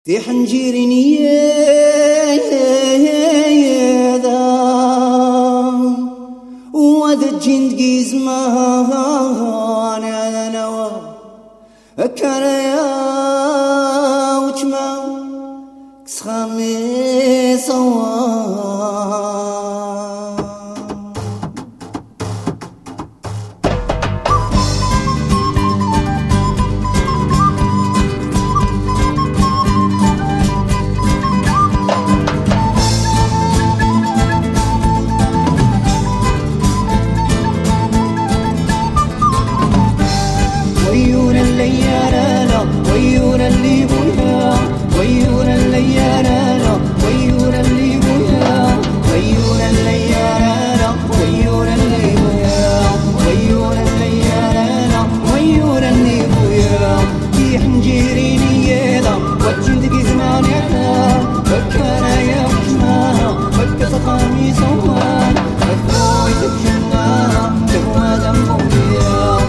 في حنجيرني ذا وذا جند قيزمان على نوا كان يا وجما كسخامي صوان ويونا الليارانا ويونا اللي بويا ويونا الليارانا ويونا اللي بويا ويونا الليارانا ويونا اللي بويا ويونا الليارانا ويونا اللي بويا في حنجيريني يدا وجند قزمان يدا فكانا يا وجمانا فك سقامي سوان فكوي تبجنا تهوى دم بويا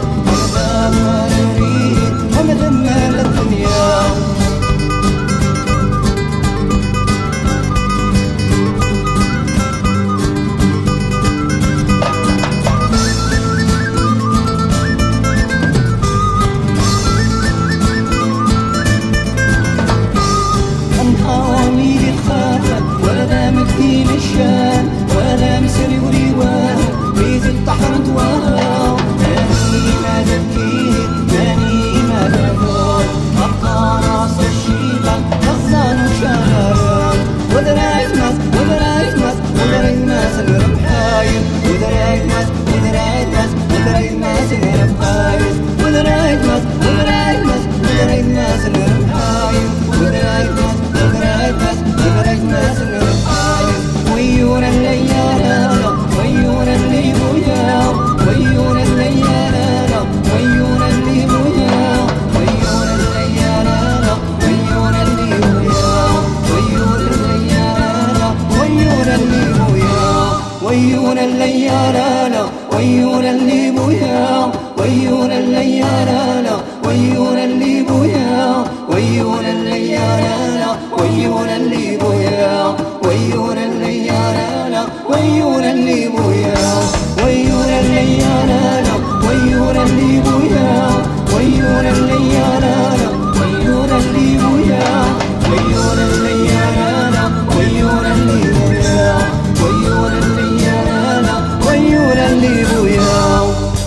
في مشان ولا مسري وريوان بيت الطحر دوار ماني ما تبكي ماني ما تفور أبقى راس الشيطان غزان وشارع ودرايت ماس ودرايت ماس ودرايت ماس الربحايم ودرايت ماس ودرايت ماس ودرايت ماس الربحايم ودرايت ماس ودرايت ماس ودرايت ماس الربحايم ودرايت ماس ودرايت ماس ودرايت ماس الربحايم ويونا الليارانا ويونا اللي بويا ويونا الليارانا ويونا اللي بويا ويونا الليارانا ويونا اللي بويا ويونا الليارانا ويونا اللي بويا ويونا الليارانا ويونا اللي بويا ويونا الليارانا ويونا اللي بويا ويونا الليارانا ويونا اللي بويا ويونا الليارانا ويونا اللي بويا ويونا الليارانا ويونا اللي بويا ويونا الليارانا ويونا اللي بويا ويونا الليارانا ويونا اللي بويا ويونا الليارانا ويونا اللي بويا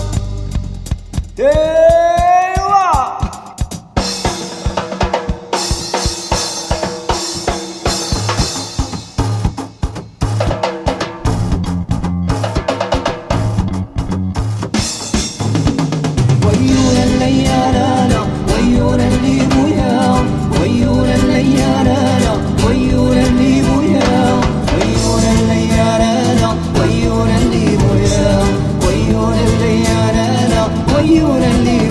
ويونا الليارانا ويونا اللي بويا ويونا الليارانا ويونا اللي بويا ويونا الليارانا ويونا اللي بويا ويونا الليارانا ويونا اللي